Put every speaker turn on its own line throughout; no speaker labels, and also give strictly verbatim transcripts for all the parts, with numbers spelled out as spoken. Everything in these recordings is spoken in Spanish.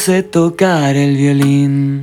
sé tocar el violín.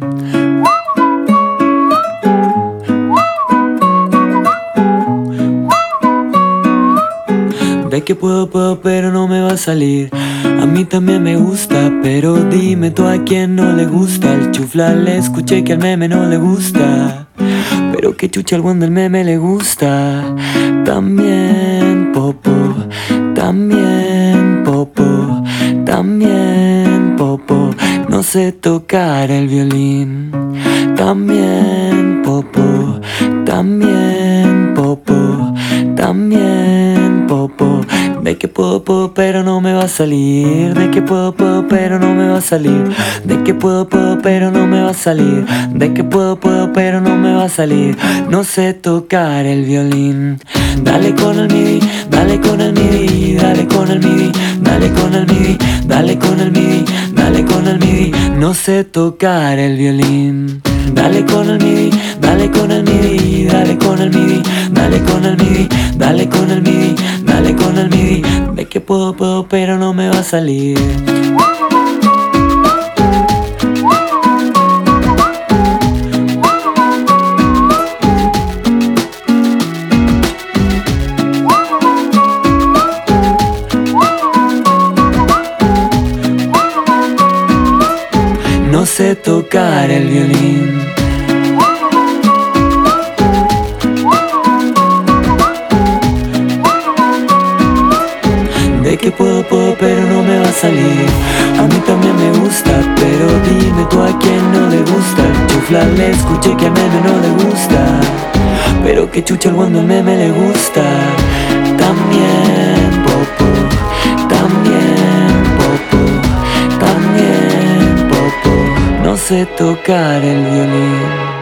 De que puedo, puedo, pero no me va a salir. A mí también me gusta, pero dime tú a quién no le gusta. El chufla le escuché que al meme no le gusta, pero que chucha al buen del meme le gusta. También popo, también popo, también popo. No sé tocar el violín. También popo, también popo, también popo. De que puedo, puedo, pero no me va a salir. De que puedo, puedo, pero no me va a salir. De que puedo, puedo, pero no me va a salir. De que puedo, puedo, pero no me va a salir. No sé tocar el violín. Dale con el midi, dale con el midi, dale con el midi, dale con el midi, dale con el midi, dale con el midi. No sé tocar el violín. Dale con el midi, dale con el midi, dale con el midi, dale con el midi, dale con el midi, dale con el midi. De que puedo, puedo, pero no me va a salir. No sé tocar el violín. De que puedo, puedo, pero no me va a salir. A mí también me gusta, pero dime tú a quién no le gusta. El chufla le escuché que al meme no le gusta, pero que chucha al buen del meme le gusta. También popo, también popo, también popo. No sé tocar el violín.